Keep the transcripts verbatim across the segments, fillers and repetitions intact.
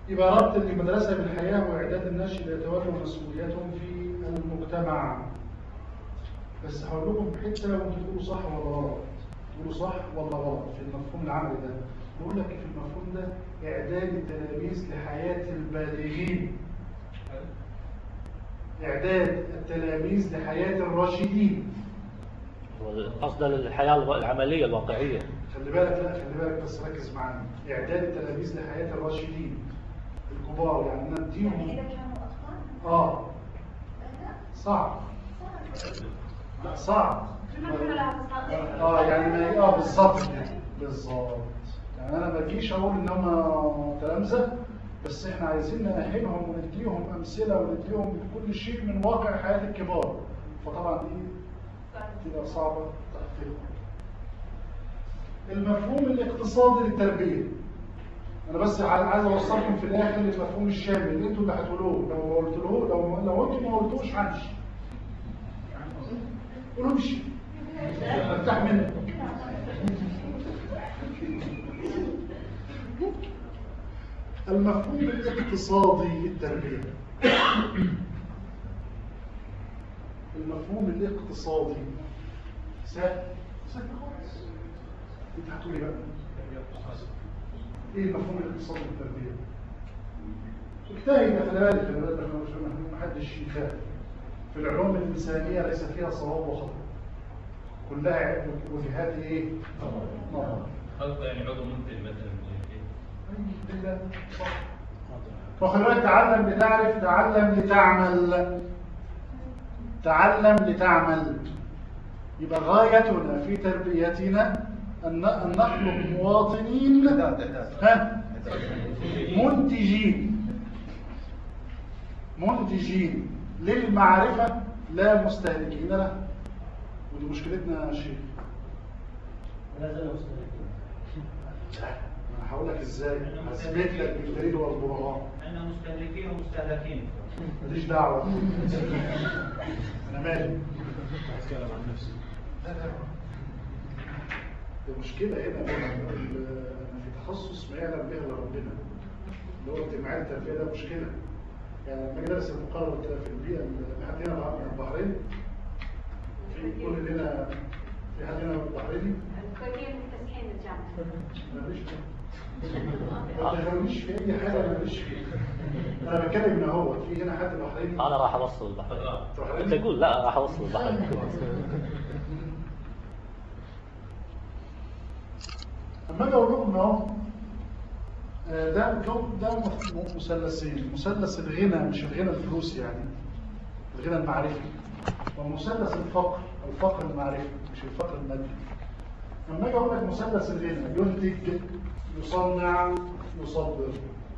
يبقى ربط المدرسة بالحياة وإعداد الناشئ ليتولوا مسؤولياتهم في المجتمع. بس هقول لكم حتة وانتوا تقولوا صح ولا غلط، تقولوا صح ولا غلط في المفهوم العملي ده. بقول لك في المفهوم ده إعداد التلاميذ لحياة البالغين، إعداد التلاميذ لحياة الراشدين. قصد الحياة العملية الواقعية. خلي بالك، لا خلي بالك بس ركز معانا. إعداد التلاميذ لحياة الراشدين الكبار، يعني نديهم. إذا كانوا أطفال؟ آه صعب. لا صعب. اه يعني ما اه بالظبط بالظبط. يعني انا ما اجيش اقول ان هم تلامذه، بس احنا عايزين نأهلهم ونديهم امثله ونديهم كل شيء من واقع حياه الكبار، فطبعا دي تبقى صعبه تحقيقها. المفهوم الاقتصادي للتربيه، انا بس عايز اوصلكم في الاخر للمفهوم الشامل اللي انتوا اللي هتقولوه. لو ما قلتلوه، لو لو انتوا ما قلتوش همشي. قولوا امشي ارتاح منك. المفهوم الاقتصادي للتربيه. المفهوم الاقتصادي سهل سهل خالص. انت هتقولي بقى ايه المفهوم الاقتصادي للتربيه؟ اجتهد، خلي بالك خلي بالك ما حدش يخاف. في العلوم الانسانيه ليس فيها صواب وخطا، كلها وجهات ايه؟ نظر. خلق يعني عضو منتج مثلا. ايه صح. وخلي بالك، تعلم لتعرف، تعلم لتعمل. تعلم لتعمل. يبقى غايتنا في تربيتنا ان ان نخلق مواطنين ها منتجين منتجين للمعرفه لا مستهلكين لها. ودي مشكلتنا يا شيخ. لا زال مستهلكين. انا هقول لك ازاي، هثبت لك بالدليل والبرهان. احنا مستهلكين ومستهلكين. ماليش دعوه. انا مالي. اتكلم عن نفسي. لا لا، دي مشكله هنا في تخصص ما يعلم به الا ربنا، اللي هو اجتماعات التربيه. ده مشكله. يعني لما اجي ادرس المقارنه في البيئه لحد هنا من البحرين، في كل هنا في حد هنا من البحريني الكويتيين مكتسحين الجامعة. ماليش ما تدخلونيش في اي حاجه ماليش فيها. انا بتكلم ان هو في هنا حد بحريني. انا راح اوصل البحر. بحريني؟ انت تقول لا راح اوصل البحر. اما اجي اقول لكم اهو، ده ده مثلثين، مثلث الغنى، مش الغنى الفلوسي يعني، الغنى المعرفي، ومثلث الفقر، الفقر المعرفي مش الفقر المادي. لما اجي اقول لك مثلث الغنى، ينتج، يصنع، يصدر.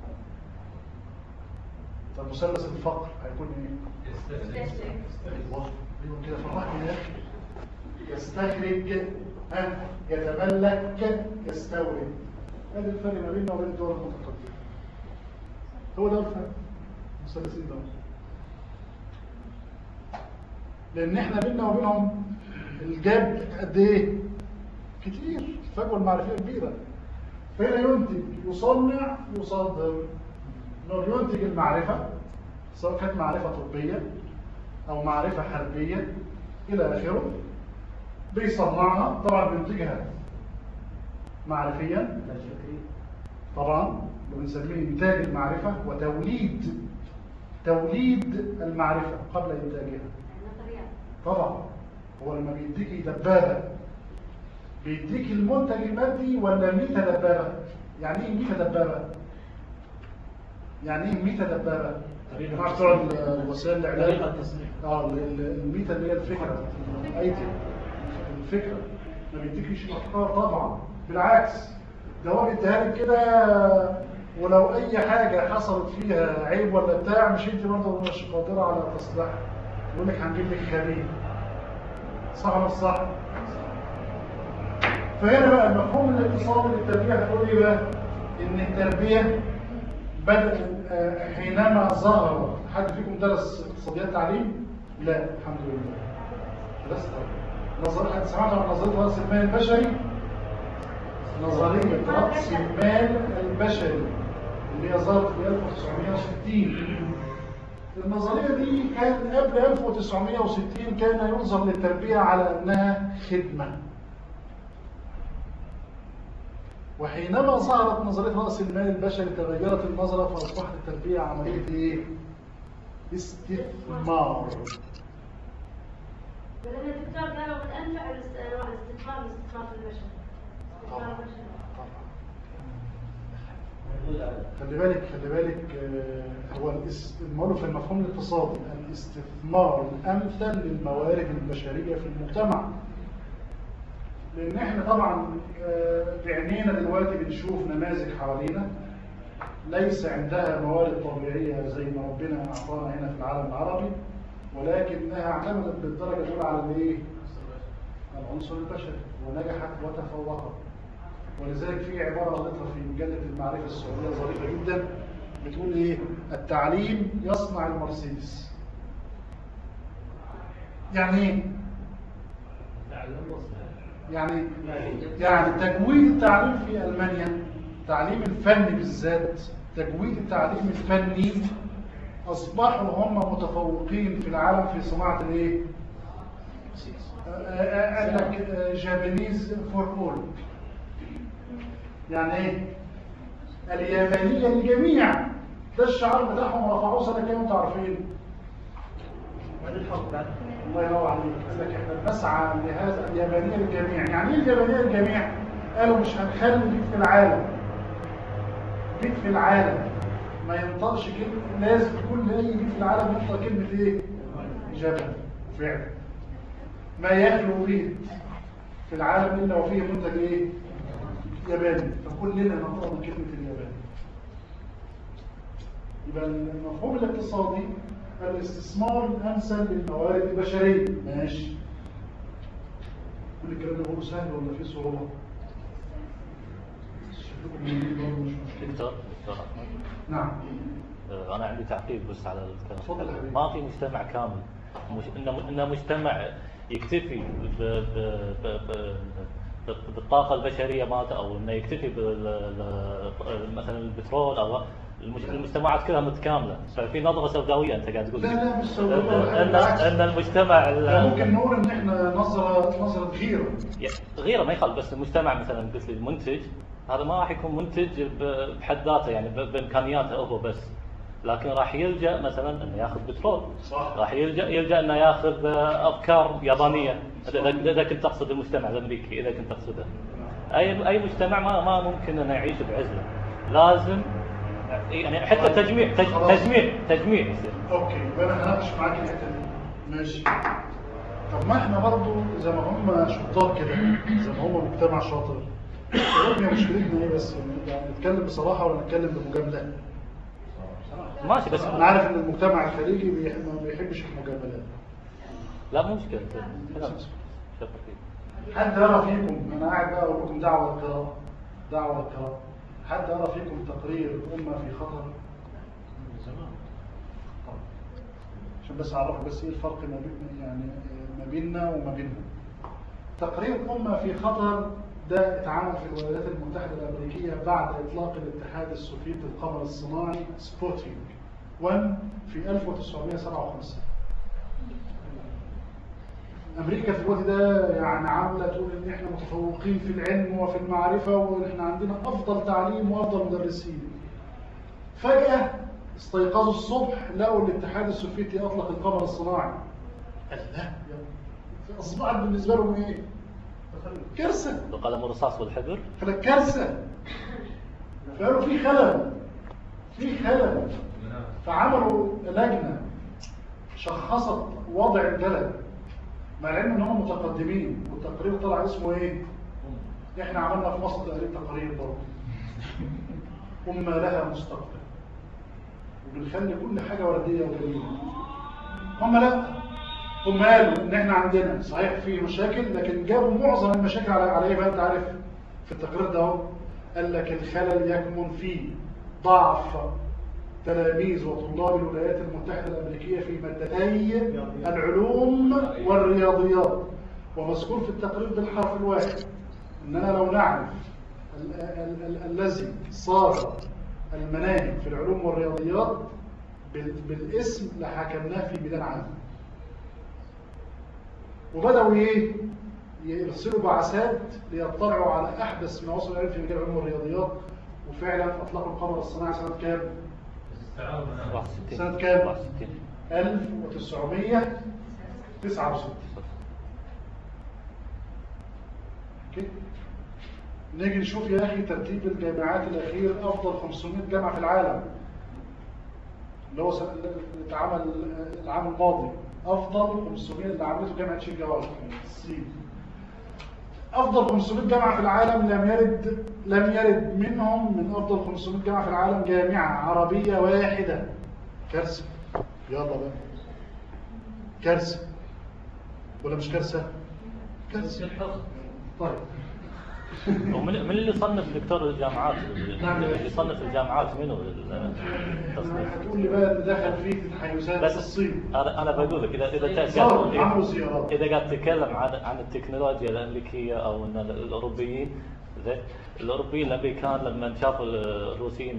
طب مثلث الفقر هيكون ايه؟ يستخرج. ايوه كده فرحني يا اخي. يستخرج، ها، يتملك، يستورد. هذا الفرق ما بيننا وبين الدول المتقدمه. هو ده الفرق، المثلثين دول. لان احنا بيننا وبينهم الجاب قد ايه؟ كتير، الفجوه المعرفيه كبيره. فهنا ينتج، يصنع، يصدر. انه ينتج المعرفه، سواء كانت معرفه طبيه او معرفه حربيه الى اخره، بيصنعها طبعا، بينتجها معرفيا طبعا، بنسميه انتاج المعرفه وتوليد توليد المعرفه قبل انتاجها. طبعا هو لما بيديكي دبابه بيديك المنتج المادي ولا ميتا دبابه؟ يعني ايه ميتا دبابه؟ يعني ايه ميتا دبابه؟ مع بتوع الوسائل الاعلام. اه الميتا اللي هي الفكره، ايتم الفكره. ما بيديكيش افكار طبعا، بالعكس ده هو بيديها لك كده، ولو اي حاجه حصلت فيها عيب ولا بتاع، مش انت برضه مش قادره على تصليحها، يقول لك هنجيب لك خبير. صح ولا مش صح؟ فهنا بقى المفهوم الاقتصادي للتربيه هتقول ايه بقى؟ ان التربيه بدات حينما ظهر. حد فيكم درس اقتصاديات تعليم؟ لا الحمد لله. درست نظريه، حد سمعت عن نظريه راس المال البشري؟ نظريه راس المال البشري اللي هي ظهرت في ألف وتسعمائة وستين. النظرية دي كان قبل ألف وتسعمائة وستين كان ينظر للتربية على أنها خدمة، وحينما ظهرت نظرية رأس المال البشري تغيرت النظرة فأصبحت التربية عملية إيه؟ استثمار. لأن الدكتور قالوا من أنفع الاستثمار الاستثمار في البشر. طبعا خلي بالك خلي بالك هو المعروف في المفهوم الاقتصادي الاستثمار الأمثل للموارد البشرية في المجتمع. لأن احنا طبعا بعينينا دلوقتي بنشوف نماذج حوالينا ليس عندها موارد طبيعية زي ما ربنا أعطانا هنا في العالم العربي، ولكنها اعتمدت بالدرجة الأولى على الايه؟ العنصر البشري ونجحت وتفوقت. ولذلك في عبارة قريتها في مجلة المعرفة السعودية ظريفة جدا بتقول ايه؟ التعليم يصنع المرسيدس. يعني ايه؟ يعني يعني تجويد التعليم في ألمانيا، التعليم الفني بالذات، تجويد التعليم الفني أصبحوا هم متفوقين في العالم في صناعة الايه؟ قال لك جابانيز فور اول. يعني ايه؟ اليابانية للجميع. ده الشعار بتاعهم رفعوه سنة كام انتوا عارفين؟ الله ينور عليك. قال لك احنا بنسعى لهذا اليابانية للجميع. يعني ايه اليابانية للجميع؟ قالوا مش هنخلي بيت في العالم بيت في العالم ما ينطقش كلمة، لازم كل اي بيت في العالم ينطق كلمة ايه؟ جبل. فعلا ما يخلو بيت في العالم الا وفيه منتج ايه؟ ياباني. فكلنا ننطق من كلمة الياباني. يبقى المفهوم الاقتصادي الاستثمار الامثل للموارد البشريه. ماشي. كل الكلام ده بقوله سهل ولا فيه صعوبه؟ دكتور دكتور احمد. نعم. انا عندي تعقيب بس على الكلام. تفضل حبيبي. ما في مجتمع كامل، مش انه انه مجتمع يكتفي ب ب ب بالطاقه البشريه مالته، او انه يكتفي مثلا البترول، او المجتمعات كلها متكامله. ففي نظره سوداويه انت قاعد تقول. لا لا مش سوداويه، ان ان المجتمع ممكن نقول ان احنا نظره نظره غيره. غيره ما يخالف، بس المجتمع مثلا قلت لي المنتج هذا ما راح يكون منتج بحد ذاته، يعني بامكانياته هو بس، لكن راح يلجا مثلا انه ياخذ بترول. صح. راح يلجا يلجا انه ياخذ افكار يابانيه. اذا كنت تقصد المجتمع الامريكي، اذا كنت تقصده اي اي مجتمع ما ما ممكن انه يعيش بعزله، لازم يعني حتى تجميع تجميع تجميع يصير. اوكي يبقى انا هناقش معاك الحته دي. ماشي. طب ما احنا برضو زي ما هم شطار كده، زي ما هم مجتمع شاطر، هي مشكلتنا ايه بس؟ يعني نتكلم بصراحه ولا نتكلم بمجامله؟ ماشي. بس انا عارف ان المجتمع الخليجي ما بيحبش المجاملات. لا مو مشكله. حد يرى فيكم، انا قاعد بقى اقول لكم دعوه للقراءه دعوه للقراءه حد يرى فيكم تقرير امه في خطر؟ زمان. عشان بس اعرفوا بس ايه الفرق ما بين يعني ما بيننا وما بينهم. تقرير امه في خطر ده اتعمل في الولايات المتحده الامريكيه بعد اطلاق الاتحاد السوفيتي القمر الصناعي سبوتينج واحد في ألف وتسعمائة وسبعة وخمسين. امريكا في الوقت ده يعني عامله تقول ان احنا متفوقين في العلم وفي المعرفه واحنا عندنا افضل تعليم وافضل مدرسين. فجاه استيقظوا الصبح لقوا الاتحاد السوفيتي اطلق القمر الصناعي. قال لا، اصبحت بالنسبه لهم ايه؟ كارثه. بقلم الرصاص والحبر. قالت كارثه. فقالوا في خلل في خلل فعملوا لجنه شخصت وضع البلد، مع العلم ان هم متقدمين، والتقرير طلع اسمه ايه؟ احنا عملنا في مصر تقرير تقرير برضه امه لها مستقبل وبنخلي كل حاجه ورديه وجميله. هم لا، هم قالوا ان احنا عندنا صحيح في مشاكل، لكن جابوا معظم المشاكل على على ايه بقى؟ انت عارف في التقرير ده اهو قال لك الخلل يكمن في ضعف تلاميذ وطلاب الولايات المتحدة الأمريكية في مادتي العلوم والرياضيات. ومذكور في التقرير بالحرف الواحد أننا لو نعرف الذي صار المناهج في العلوم والرياضيات بال- بالاسم لحكمناه في ميدان عام. وبدأوا ايه؟ يرسلوا بعثات ليطلعوا على احدث ما وصل اليه في مجال العلوم والرياضيات، وفعلا اطلقوا القمر الصناعي سنه كام؟ واحد وستين. سنة كام؟ واحد وستين. ألف وتسعمية وتسعة وستين. اوكي. نيجي نشوف يا اخي ترتيب الجامعات الاخير، افضل خمسمائة جامعه في العالم اللي هو سنة- اللي اتعمل العام الماضي. افضل خمسمائة اللي عملته جامعه شنغهاي في الصين. افضل خمسمائة جامعه في العالم لم يرد لم يرد منهم من افضل خمسمائة جامعه في العالم جامعه عربيه واحده. كارثه. يلا بقى. كارثه ولا مش كارثه؟ كارثه. طيب. ومن من اللي يصنف دكتور الجامعات؟ نعم. اللي يصنف الجامعات منو التصنيف؟ هتقول لي بقى اللي دخل فيه تحيزات بس الصين. انا انا بقول لك اذا اذا صاروا كان عملوا زيارات. اذا قاعد تتكلم عن عن التكنولوجيا الامريكيه او ان الاوروبيين، زين الاوروبيين الامريكان لما شافوا الروسيين